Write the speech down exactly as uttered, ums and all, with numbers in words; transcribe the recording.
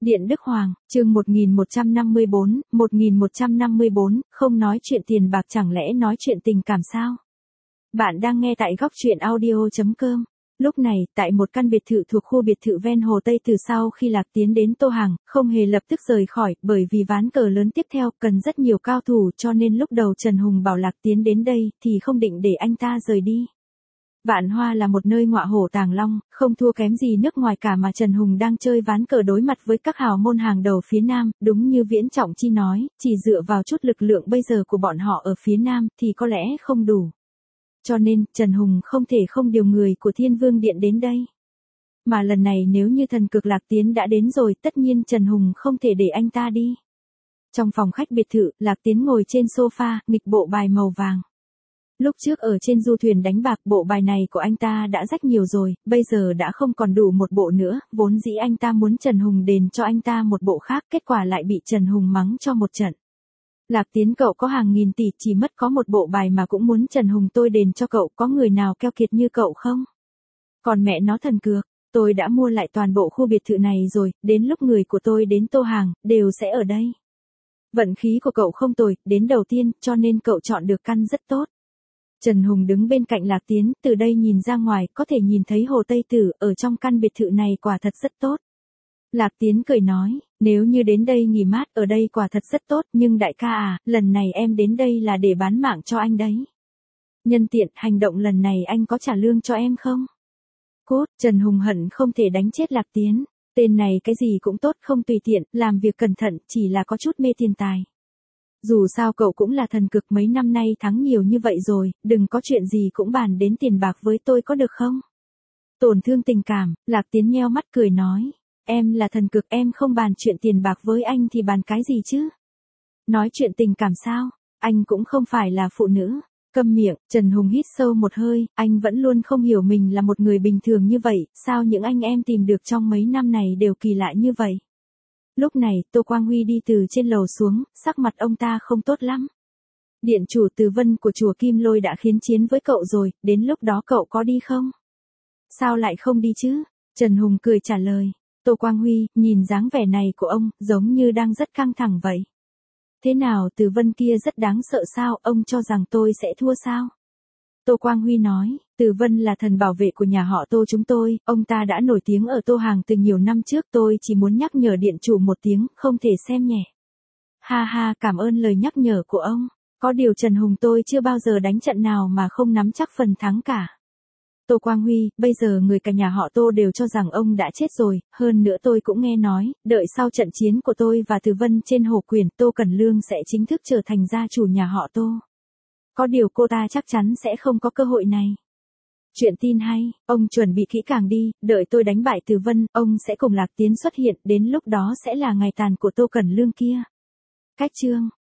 Điện Đức Hoàng, chương một nghìn một trăm năm mươi bốn, một nghìn một trăm năm mươi bốn, không nói chuyện tiền bạc chẳng lẽ nói chuyện tình cảm sao? Bạn đang nghe tại góc truyện audio chấm com. Lúc này, tại một căn biệt thự thuộc khu biệt thự ven Hồ Tây từ sau khi Lạc Tiến đến Tô Hàng, không hề lập tức rời khỏi, bởi vì ván cờ lớn tiếp theo cần rất nhiều cao thủ cho nên lúc đầu Trần Hùng bảo Lạc Tiến đến đây thì không định để anh ta rời đi. Vạn Hoa là một nơi ngọa hổ tàng long, không thua kém gì nước ngoài cả mà Trần Hùng đang chơi ván cờ đối mặt với các hào môn hàng đầu phía Nam, đúng như Viễn Trọng Chi nói, chỉ dựa vào chút lực lượng bây giờ của bọn họ ở phía Nam thì có lẽ không đủ. Cho nên, Trần Hùng không thể không điều người của Thiên Vương Điện đến đây. Mà lần này nếu như thần cực Lạc Tiến đã đến rồi, tất nhiên Trần Hùng không thể để anh ta đi. Trong phòng khách biệt thự, Lạc Tiến ngồi trên sofa, nghịch bộ bài màu vàng. Lúc trước ở trên du thuyền đánh bạc bộ bài này của anh ta đã rách nhiều rồi, bây giờ đã không còn đủ một bộ nữa, vốn dĩ anh ta muốn Trần Hùng đền cho anh ta một bộ khác, kết quả lại bị Trần Hùng mắng cho một trận. Lạc Tiến cậu có hàng nghìn tỷ chỉ mất có một bộ bài mà cũng muốn Trần Hùng tôi đền cho cậu, có người nào keo kiệt như cậu không? Còn mẹ nó thần cược, tôi đã mua lại toàn bộ khu biệt thự này rồi, đến lúc người của tôi đến Tô Hàng, đều sẽ ở đây. Vận khí của cậu không tồi, đến đầu tiên, cho nên cậu chọn được căn rất tốt. Trần Hùng đứng bên cạnh Lạc Tiến, từ đây nhìn ra ngoài, có thể nhìn thấy Hồ Tây Tử, ở trong căn biệt thự này quả thật rất tốt. Lạc Tiến cười nói, nếu như đến đây nghỉ mát ở đây quả thật rất tốt, nhưng đại ca à, lần này em đến đây là để bán mạng cho anh đấy. Nhân tiện, hành động lần này anh có trả lương cho em không? Cốt, Trần Hùng hận không thể đánh chết Lạc Tiến, tên này cái gì cũng tốt không tùy tiện, làm việc cẩn thận, chỉ là có chút mê tiền tài. Dù sao cậu cũng là thần cực mấy năm nay thắng nhiều như vậy rồi, đừng có chuyện gì cũng bàn đến tiền bạc với tôi có được không? Tổn thương tình cảm, Lạc Tiến nheo mắt cười nói, em là thần cực em không bàn chuyện tiền bạc với anh thì bàn cái gì chứ? Nói chuyện tình cảm sao, anh cũng không phải là phụ nữ. Câm miệng, Trần Hùng hít sâu một hơi, anh vẫn luôn không hiểu mình là một người bình thường như vậy, sao những anh em tìm được trong mấy năm này đều kỳ lạ như vậy? Lúc này, Tô Quang Huy đi từ trên lầu xuống, sắc mặt ông ta không tốt lắm. Điện chủ Từ Vân của chùa Kim Lôi đã khiến chiến với cậu rồi, đến lúc đó cậu có đi không? Sao lại không đi chứ? Trần Hùng cười trả lời. Tô Quang Huy, nhìn dáng vẻ này của ông, giống như đang rất căng thẳng vậy. Thế nào Từ Vân kia rất đáng sợ sao, ông cho rằng tôi sẽ thua sao? Tô Quang Huy nói, Từ Vân là thần bảo vệ của nhà họ Tô chúng tôi, ông ta đã nổi tiếng ở Tô Hàng từ nhiều năm trước, tôi chỉ muốn nhắc nhở điện chủ một tiếng, không thể xem nhẹ. Ha ha, cảm ơn lời nhắc nhở của ông, có điều Trần Hùng tôi chưa bao giờ đánh trận nào mà không nắm chắc phần thắng cả. Tô Quang Huy, bây giờ người cả nhà họ Tô đều cho rằng ông đã chết rồi, hơn nữa tôi cũng nghe nói, đợi sau trận chiến của tôi và Từ Vân trên Hồ Quyền, Tô Cẩn Lương sẽ chính thức trở thành gia chủ nhà họ Tô. Có điều cô ta chắc chắn sẽ không có cơ hội này. Chuyện tin hay, ông chuẩn bị kỹ càng đi, đợi tôi đánh bại Từ Vân, ông sẽ cùng Lạc Tiến xuất hiện, đến lúc đó sẽ là ngày tàn của Tô Cẩn Lương kia. Cách chương.